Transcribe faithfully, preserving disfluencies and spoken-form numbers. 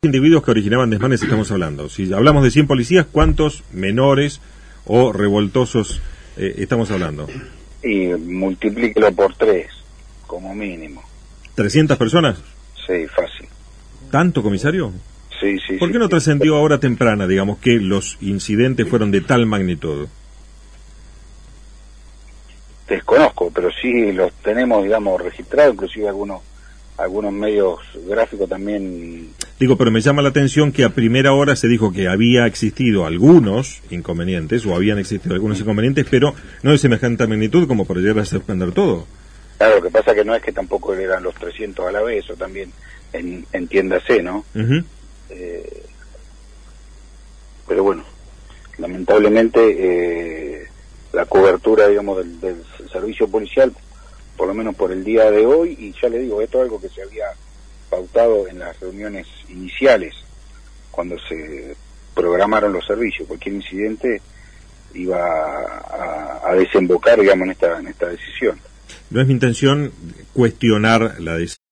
Individuos que originaban desmanes estamos hablando. Si hablamos de cien policías, ¿cuántos menores o revoltosos eh, estamos hablando? Y multiplíquelo por tres, como mínimo. ¿trescientas personas? Sí, fácil. ¿Tanto, comisario? Sí, sí. ¿Por qué sí, no sí. trascendió ahora temprana, digamos, que los incidentes fueron de tal magnitud? Desconozco, pero sí los tenemos, digamos, registrados, inclusive algunos algunos medios gráficos también. Digo, pero me llama la atención que a primera hora se dijo que había existido algunos inconvenientes, o habían existido algunos inconvenientes, pero no de semejante magnitud como para llegar a suspender todo. Claro, lo que pasa que no es que tampoco eran los trescientos a la vez, o también, en, entiéndase, ¿no? Uh-huh. Eh, pero bueno, lamentablemente eh, la cobertura, digamos, del, del servicio policial, por lo menos por el día de hoy, y ya le digo, esto es algo que se había pautado en las reuniones iniciales, cuando se programaron los servicios. Cualquier incidente iba a, a desembocar, digamos, en esta, en esta decisión. No es mi intención cuestionar la decisión.